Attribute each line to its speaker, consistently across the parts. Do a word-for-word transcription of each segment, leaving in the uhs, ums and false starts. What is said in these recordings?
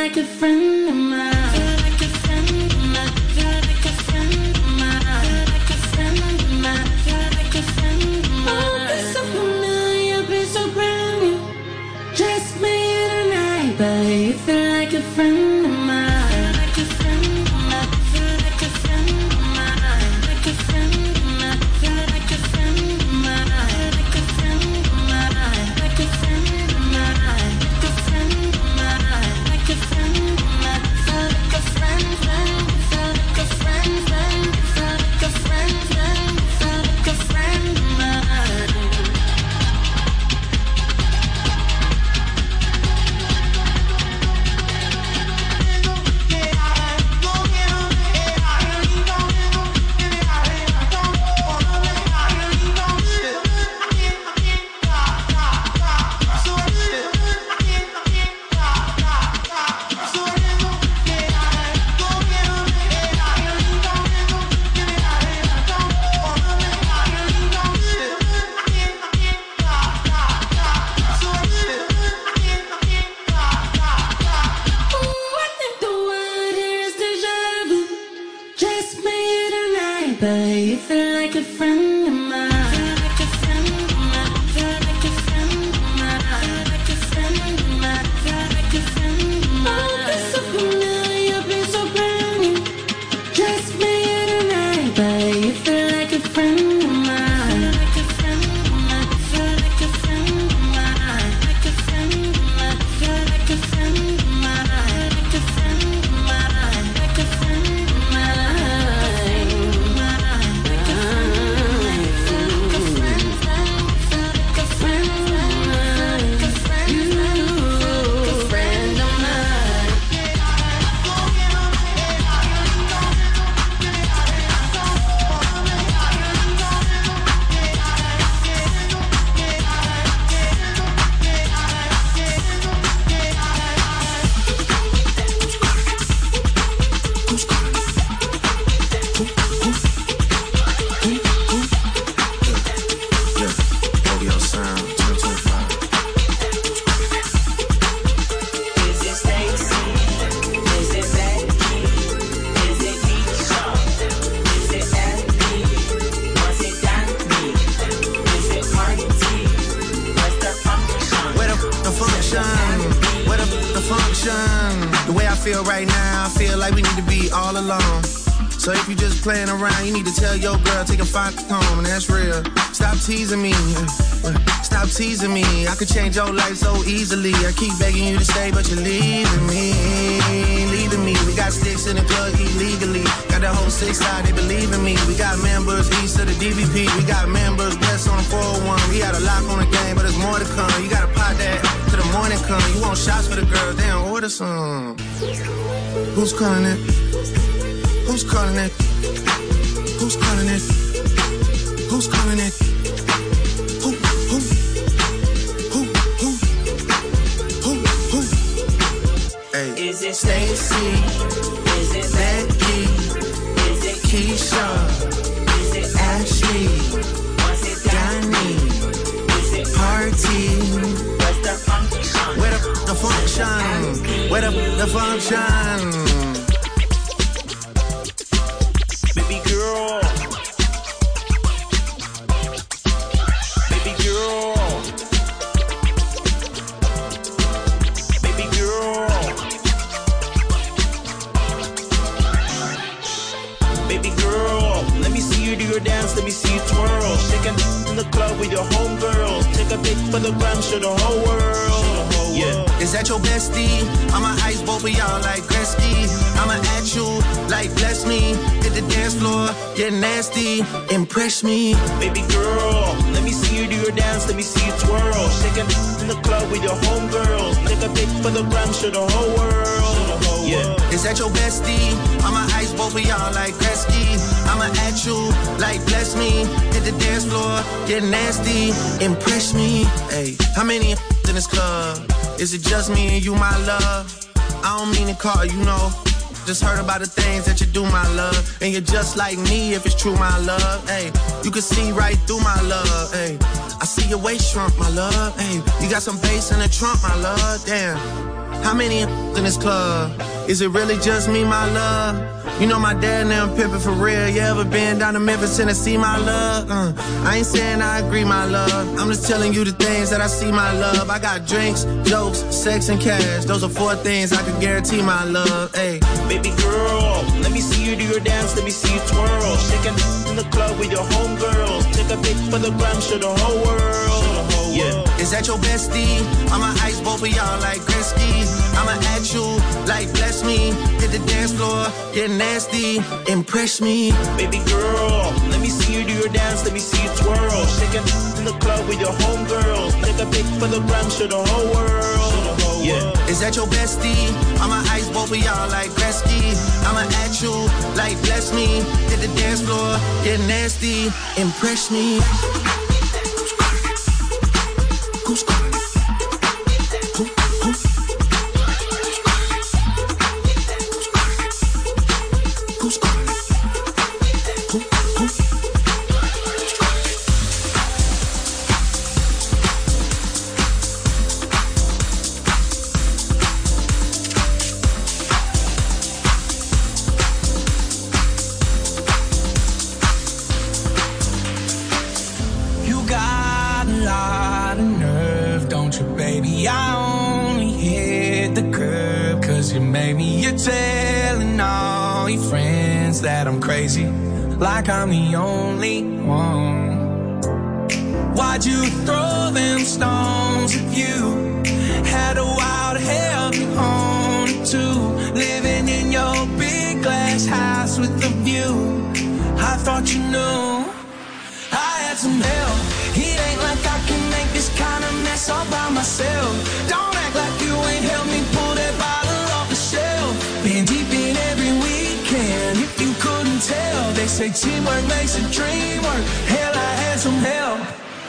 Speaker 1: like a friend of mine. Feel like a friend of mine. Feel like a friend of mine. Feel like a friend of mine. Feel like a friend of mine. Oh, be so familiar, be so brand new. Just me tonight, but you feel like a friend of mine. Feel like a friend of mine. Feel like a friend of mine. Like a friend of mine. Feel like a friend of mine. Like a friend of mine. Like a friend of mine. Like a friend of mine. Like a friend of mine. Feel like a friend, friend. Feel like a friend, friend. Feel like a friend, friend. Feel like a friend of mine. But you feel like a friend of mine. Feel like a friend of mine. Feel like a friend of mine. Feel like a friend of mine. Feel like a friend of mine. Oh, be so familiar, be so brand new. Just me tonight, but you feel like a friend of mine. Feel like a friend of mine. Feel like a friend of mine. Like a friend of mine. Feel like a friend of mine. Like a friend of mine. Like a friend of mine.
Speaker 2: So if you just playing around, you need to tell your girl, take a five home, and that's real. Stop teasing me, stop teasing me. I could change your life so easily. I keep begging you to stay, but you're leaving me, leaving me. We got sticks in the club illegally. Got the whole six side, they believe in me. We got members east of the D V P. We got members west on the four oh one. We had a lock on the game, but there's more to come. You gotta pot that till the morning come. You want shots for the girls, they don't order some. Who's calling it? Who's calling it? Who's calling it? Who's calling it? Who, who? Who, who? Who, who? Hey.
Speaker 3: Is it Stacy? Is it Becky? Is it Keisha? Is it Ashley? Was it Danny? Is it Party? Where's the function?
Speaker 2: Where the, the function? Where the, the function?
Speaker 3: Baby girl, baby girl, baby girl, baby girl. Let me see you do your dance, let me see you twirl. Shaking in the club with your homegirls. Take a pic for the gram, show the whole world. Yeah.
Speaker 2: Is that your bestie? I'ma ice both of y'all like Gretzky. I'ma at you like bless me. Hit the dance floor, get nasty, impress me.
Speaker 3: Baby girl, let me see you do your dance, let me see you twirl. Shaking in the club with your homegirls. Take a pic for the gram, show the whole world. Yeah.
Speaker 2: Is that your bestie? I'ma ice both of y'all like Gretzky. I'ma at you like bless me. Hit the dance floor, get nasty, impress me. Hey, how many in this club? Is it just me and you, my love? I don't mean to call you, know. Just heard about the things that you do, my love. And you're just like me if it's true, my love. Hey, you can see right through my love. Hey, I see your waist shrunk, my love. Hey, you got some bass in the trunk, my love. Damn. How many in this club? Is it really just me, my love? You know my dad now pimpin' for real. You ever been down to Memphis, Tennessee, my love? Uh, I ain't saying I agree, my love. I'm just telling you the things that I see, my love. I got drinks, jokes, sex, and cash. Those are four things I can guarantee, my love. Hey,
Speaker 4: baby girl, let me see you do your dance. Let me see you twirl. Shaking in the club with your homegirls. Take a pic for the gram, show the whole world. Yeah.
Speaker 2: Is that your bestie? I'ma ice both of y'all like Gretzky. I'ma at you like bless me. Hit the dance floor, get nasty, impress me.
Speaker 4: Baby girl, let me see you do your dance. Let me see you twirl. Shaking in the club with your homegirls. Take a pic for the gram, show the whole world. Yeah.
Speaker 2: Is that your bestie? I'ma ice both of y'all like Gretzky. I'ma at you like bless me. Hit the dance floor, get nasty, impress me. Who's got it? Who, who? Who's got it? Who, who?
Speaker 3: You got a lot of nerve, don't you, baby? I only hit the curb 'cause you made me. You're telling all your friends that I'm crazy, like I'm the only one. Why'd you throw them stones if you had a wild hell to own it too? Living in your big glass house with a view. I thought you knew I had some help. It ain't like I can make this kind of mess all by myself. Don't act like you ain't helped me pull that bottle off the shelf. Been deep in every weekend, if you couldn't tell. They say teamwork makes a dream work. Hell, I had some help.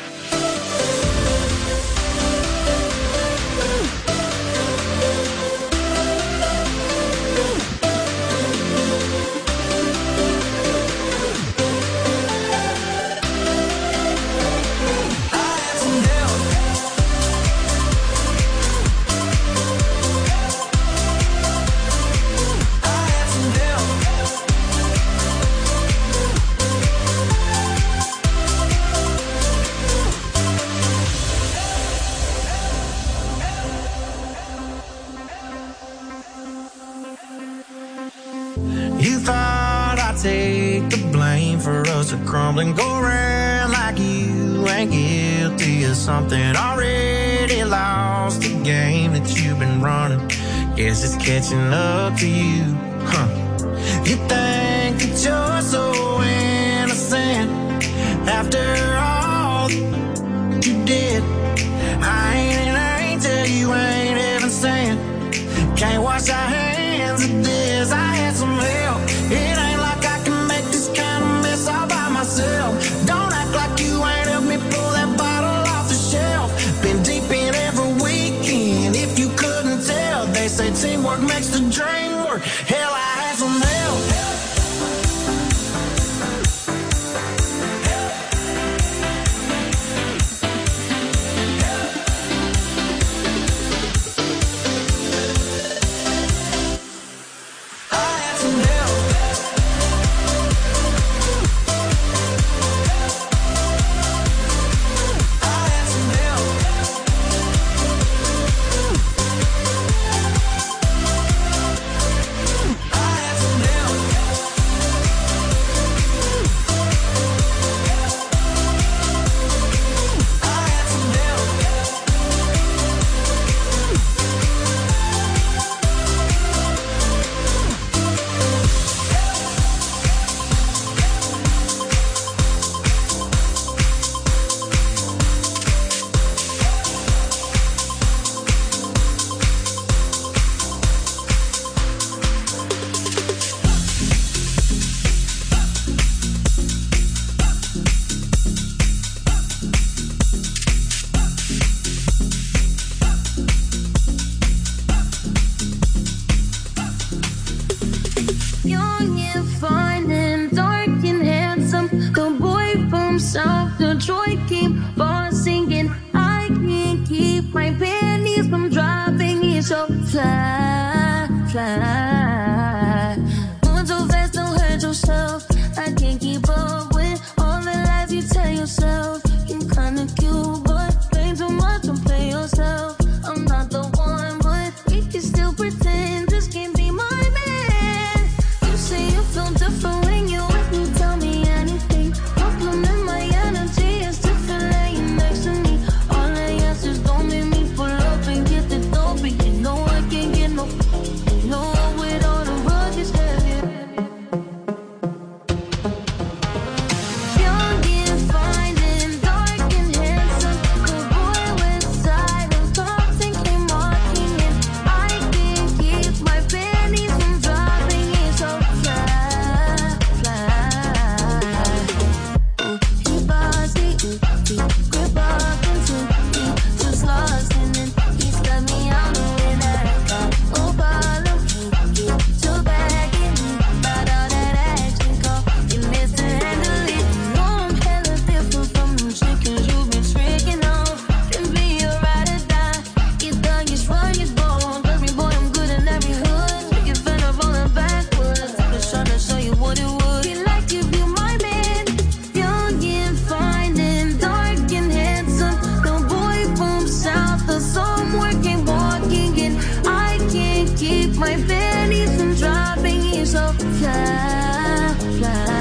Speaker 3: You thought I'd take the blame for us to crumble and go around like you ain't guilty of something. Already lost the game that you've been running. Guess it's catching up to you, huh? You think that you're so innocent after all you did. I ain't an angel, you ain't even saying. Can't wash our hands of this. I had some help. It ain't like I can make this kind of mess all by myself. Don't act like you ain't helped me pull that bottle off the shelf. Been deep in every weekend, if you couldn't tell. They say teamwork makes the dream work. Hell, I had some help.
Speaker 1: fly, fly. Moving too fast, don't hurt yourself. I can't keep up with all the lies you tell yourself. You're kinda cute, but play too much and play yourself. I'm not the one, but we can still pretend this can't be my man. You say you feel different when you're with me, tell me anything. Compliment my energy, it's different laying next to me. All I ask is don't make me pull up and get the dope. But you know I can't get no, no with all the rugged stuff. Young and fine and dark and handsome, the boy with side of thoughts and came walking in. I can't keep my panties from dropping in, so fly, fly. Ooh, he bossy, ooh, he grip up into me, just lost in it. He stuck me out when I got oh, follow him, get your bag in me, about all that action call, you miss to handle it. No, I'm hella different from them chickens you been tricking off. Can be a ride or die, you thug, you strong, you bold. Every boy, I'm good in every hood. You fed up rolling backwards, just trying to show you what it would be like if you my man. Young and fine and dark and handsome, the boy from south of somewhere came walking in. I can't keep my panties from dropping in, so fly, fly.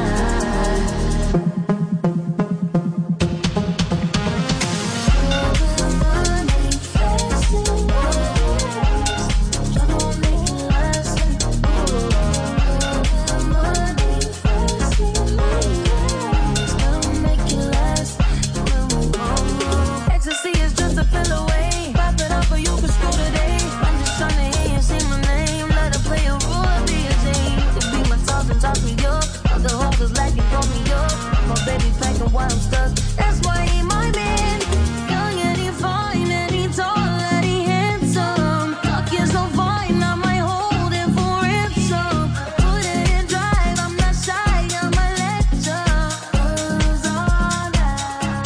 Speaker 1: Ecstasy is just a pill away. Pop it up or you can screw today. I'm just trying to hear you say my name. Let her play a role, be a thing. Could be my toss and toss me up. Other hoes is like you throw me up. My baby packing while I'm stuck. That's why he my man. Young and he fine and he tall and he handsome. Talking so fine, I might hold it for ransom. Put it in drive, I'm not shy, I'm a lecture. Cause all that.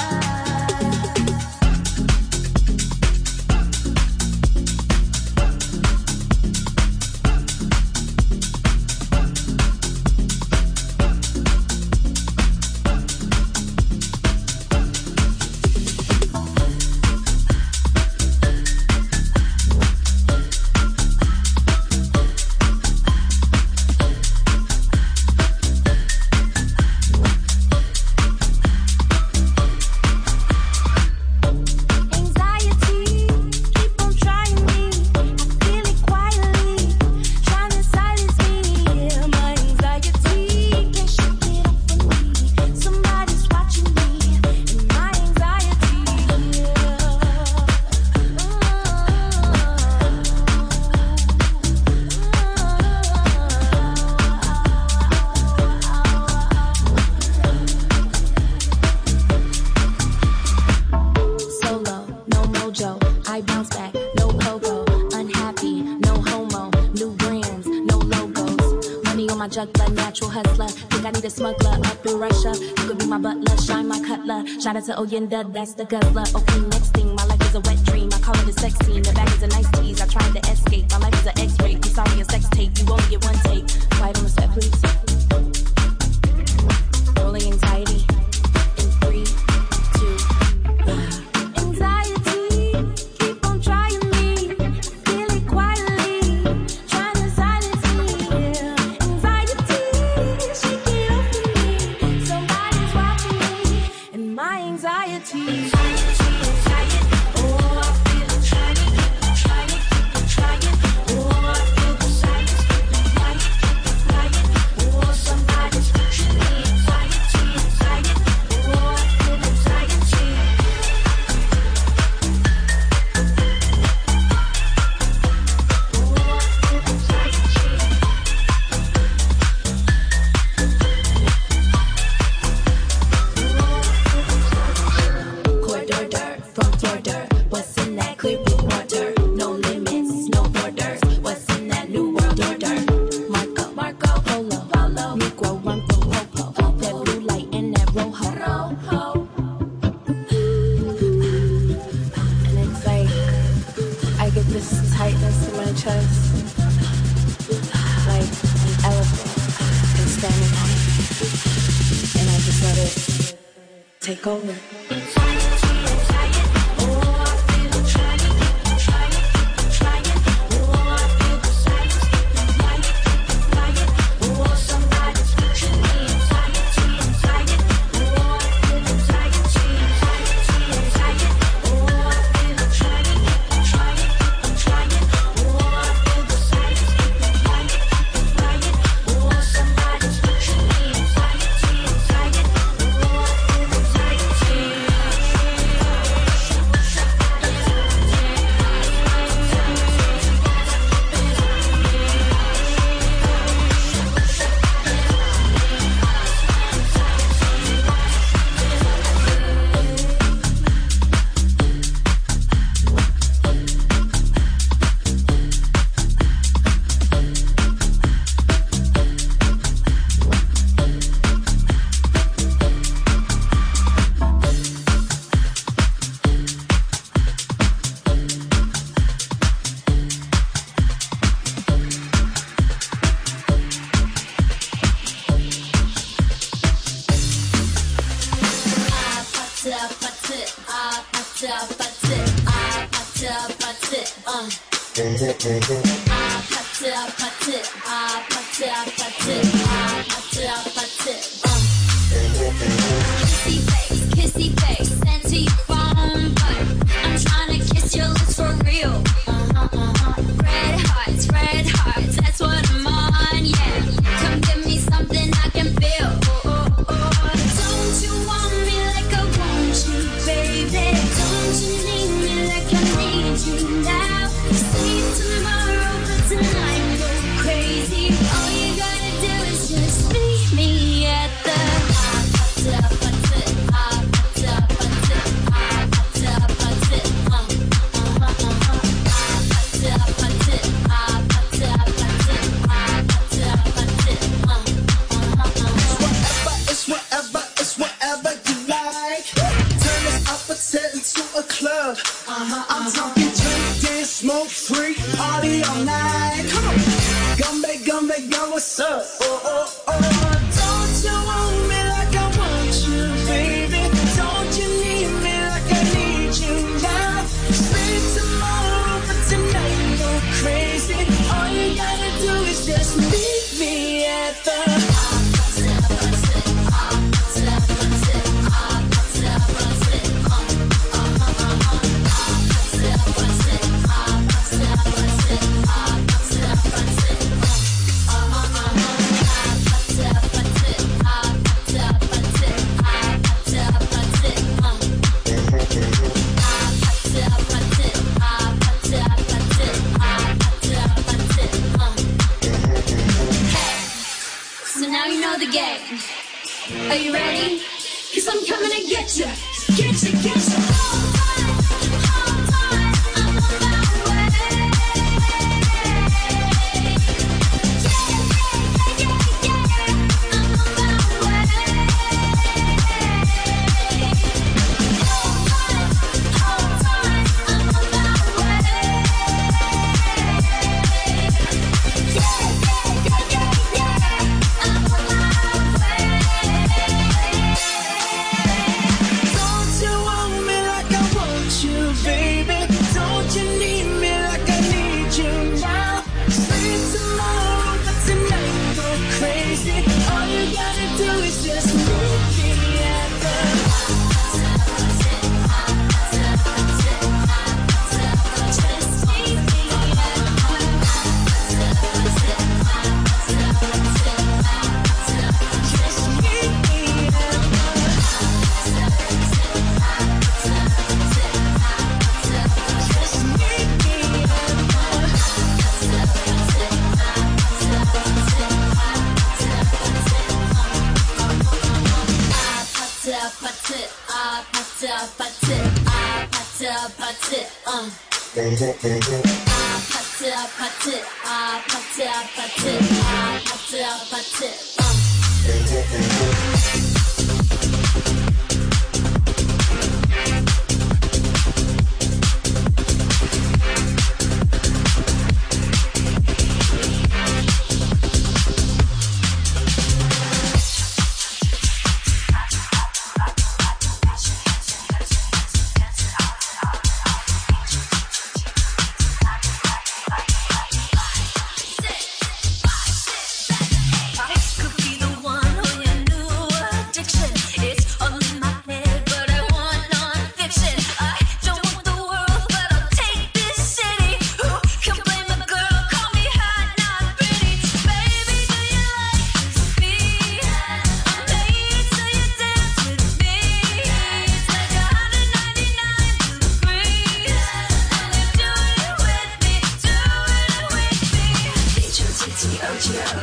Speaker 1: Anxiety, keep on trying me. I feel it quietly, trying to silence me. Yeah, my anxiety can't shake it off of me. Somebody's watching me, and my anxiety. Solo, no mojo, I bounce back, no pogo, unhappy, no homo, new brands, no logos, money on my juggler, natural hustler, think I need a smuggler up in Russia, you could be my butler, shine my cutler, shout out to Oyenda, that's the guzzler, okay, next thing, my life is a wet dream, I call it a sex scene, the back is a nice tease, I tried to escape, my life is an x-ray, you saw me a sex tape, you only get one take, quiet on the set, please, rolling anxiety, in three, two, one. Anxiety, keep on trying me. Feel it quietly, trying to silence me. Yeah. Anxiety, shake it off of me. Somebody's watching me, and my anxiety. Anxiety, anxiety. Oh, I feel it trying, keep on trying, keep on trying. Oh, I feel the silence, keep on Take over.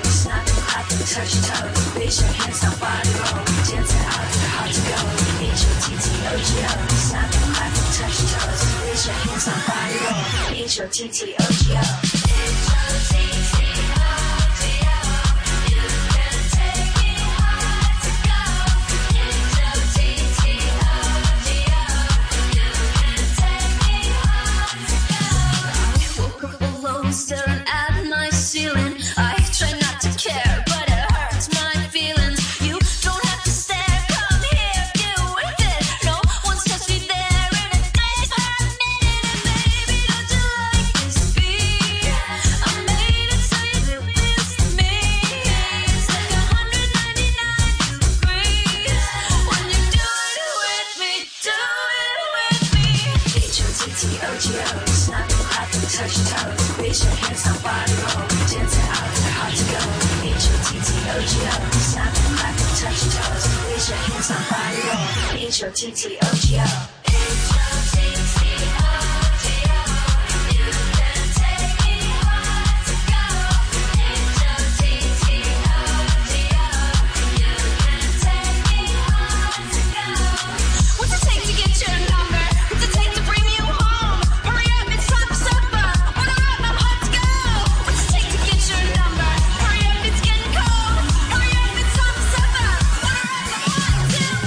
Speaker 1: snap and clap and touch toes. Raise your hands up, body roll. Dance it out, hard to go. H O T T O G O. Snap and clap and touch toes. Raise your hands up, body roll. H O T T O G O. H O T T O G O. You can take me hard to go. H O T T O G O. You can take me hard to go. I woke up alone, staring at my ceiling. I try not to care, but it hurts my feelings. You don't have to stare, come here, do with it. No one's touched me there in a day for a minute. And baby, don't you like this beat? I made it so you miss me. It's like one hundred ninety-nine degrees when you do it with me, do it with me. H O T T O G O, snap and clap and touch toes. Raise your hands up, body roll. Dance it out, hard to go. H O T T O G O, snap and clap and touch toes. Raise your hands up, body roll. H O T T O G O. H O T T O G O. You can take me hard to go. H O T T O G O. You can take me hard to go. What's it take to get your number? What's it take to bring you home? Hurry up, it's time for supper. Order up, I'm hot to go. What's it take to get your number? Hurry up, it's getting cold. Hurry up, it's time for supper. Order up, I'm hot to go.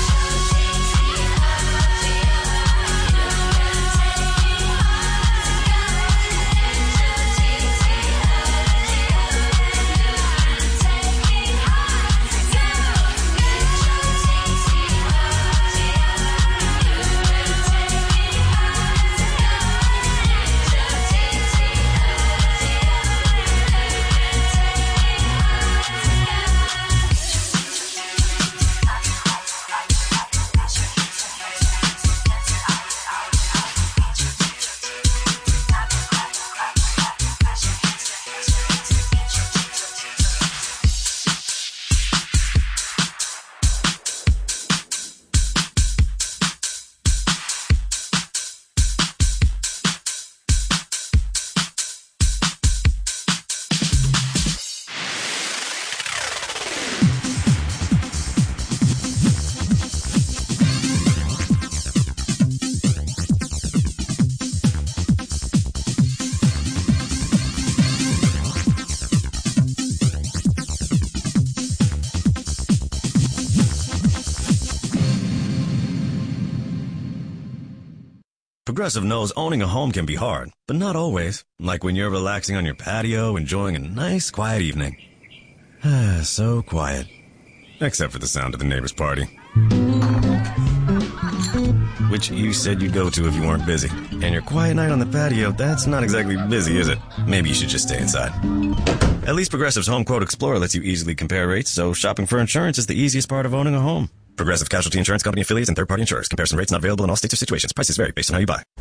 Speaker 5: Progressive knows owning a home can be hard, but not always. Like when you're relaxing on your patio, enjoying a nice, quiet evening. Ah, so quiet. Except for the sound of the neighbor's party. Which you said you'd go to if you weren't busy. And your quiet night on the patio, that's not exactly busy, is it? Maybe you should just stay inside. At least Progressive's Home Quote Explorer lets you easily compare rates, so shopping for insurance is the easiest part of owning a home. Progressive Casualty Insurance Company affiliates and third-party insurers. Comparison rates not available in all states or situations. Prices vary based on how you buy.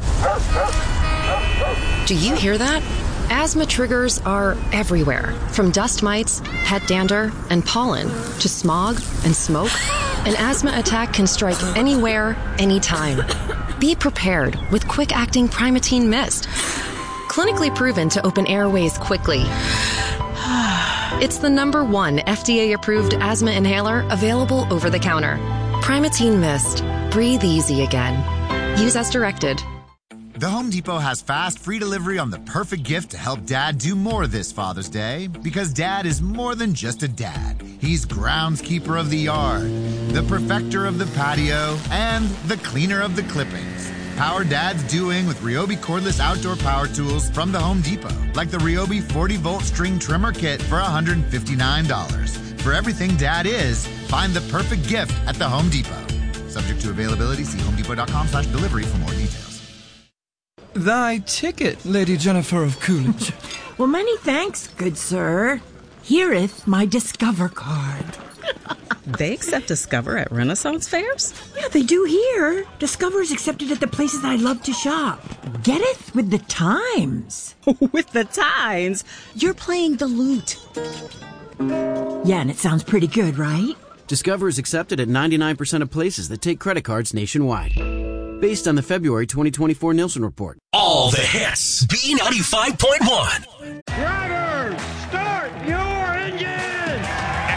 Speaker 6: Do you hear that? Asthma triggers are everywhere, from dust mites, pet dander, and pollen, to smog and smoke. An asthma attack can strike anywhere, anytime. Be prepared with quick-acting Primatene Mist. Clinically proven to open airways quickly. It's the number one F D A-approved asthma inhaler available over the counter. Primatene Mist. Breathe easy again. Use as directed.
Speaker 7: The Home Depot has fast, free delivery on the perfect gift to help Dad do more this Father's Day. Because Dad is more than just a dad. He's groundskeeper of the yard, the perfecter of the patio, and the cleaner of the clippings. Power Dad's doing with Ryobi cordless outdoor power tools from the Home Depot. Like the Ryobi forty volt string trimmer kit for one hundred fifty-nine dollars. For everything Dad is, find the perfect gift at the Home Depot. Subject to availability, see homedepot.com slash delivery for more details.
Speaker 8: Thy ticket, Lady Jennifer of Coolidge.
Speaker 9: Well, many thanks, good sir. Hereeth my Discover card.
Speaker 10: They accept Discover at Renaissance fairs?
Speaker 9: Yeah, they do here. Discover is accepted at the places I love to shop. Getteth with the times.
Speaker 10: With the times? You're playing the lute.
Speaker 9: Yeah, and it sounds pretty good, right?
Speaker 11: Discover is accepted at ninety-nine percent of places that take credit cards nationwide. Based on the February twenty twenty-four Nielsen report.
Speaker 12: All the hits. B ninety-five point one.
Speaker 13: Drivers, start your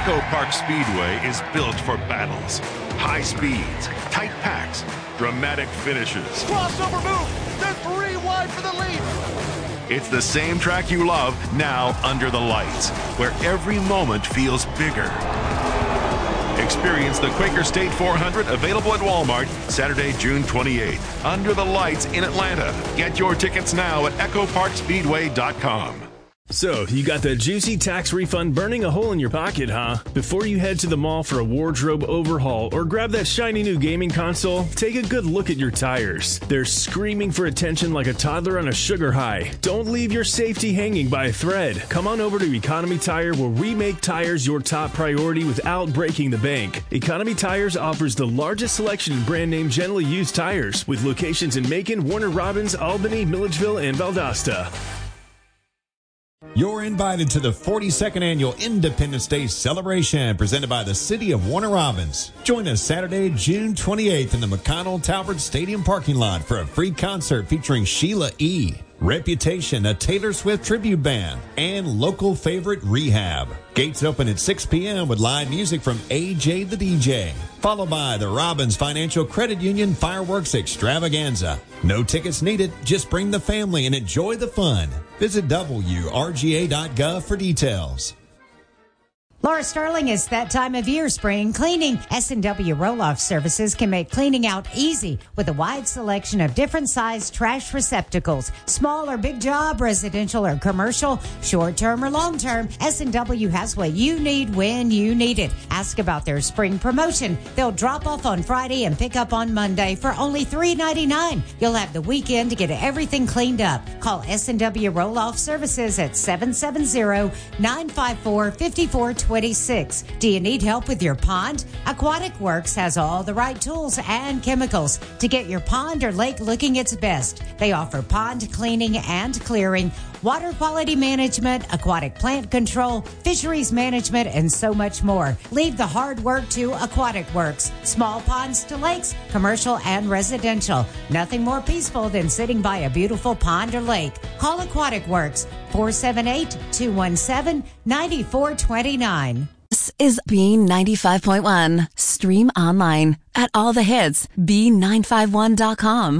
Speaker 12: Echo Park Speedway is built for battles, high speeds, tight packs, dramatic finishes.
Speaker 13: Crossover move! They're three wide for the lead!
Speaker 12: It's the same track you love, now under the lights, where every moment feels bigger. Experience the Quaker State four hundred, available at Walmart Saturday, June twenty-eighth. Under the lights in Atlanta. Get your tickets now at echo park speedway dot com.
Speaker 14: So, you got the juicy tax refund burning a hole in your pocket, huh? Before you head to the mall for a wardrobe overhaul or grab that shiny new gaming console, take a good look at your tires. They're screaming for attention like a toddler on a sugar high. Don't leave your safety hanging by a thread. Come on over to Economy Tire, where we make tires your top priority without breaking the bank. Economy Tires offers the largest selection of brand name generally used tires, with locations in Macon, Warner Robins, Albany, Milledgeville, and Valdosta.
Speaker 15: You're invited to the forty-second Annual Independence Day Celebration presented by the City of Warner Robins. Join us Saturday, June twenty-eighth in the McConnell Talbert Stadium parking lot for a free concert featuring Sheila E., Reputation, a Taylor Swift tribute band, and local favorite Rehab. Gates open at six p.m. with live music from A J the D J, followed by the Robbins Financial Credit Union Fireworks Extravaganza. No tickets needed, just bring the family and enjoy the fun. Visit W R G A dot gov for details.
Speaker 16: Laura Sterling, it's that time of year, spring cleaning. S and W Roll-Off Services can make cleaning out easy with a wide selection of different size trash receptacles. Small or big job, residential or commercial, short-term or long-term, S and W has what you need when you need it. Ask about their spring promotion. They'll drop off on Friday and pick up on Monday for only three ninety-nine. You'll have the weekend to get everything cleaned up. Call S and W Roll-Off Services at seven seven zero, nine five four, five four two six. Do you need help with your pond? Aquatic Works has all the right tools and chemicals to get your pond or lake looking its best. They offer pond cleaning and clearing, water quality management, aquatic plant control, fisheries management, and so much more. Leave the hard work to Aquatic Works. Small ponds to lakes, commercial and residential. Nothing more peaceful than sitting by a beautiful pond or lake. Call Aquatic Works, four seven eight, two one seven, nine four two nine.
Speaker 17: This is B ninety-five point one. Stream online at all the hits, B nine five one dot com.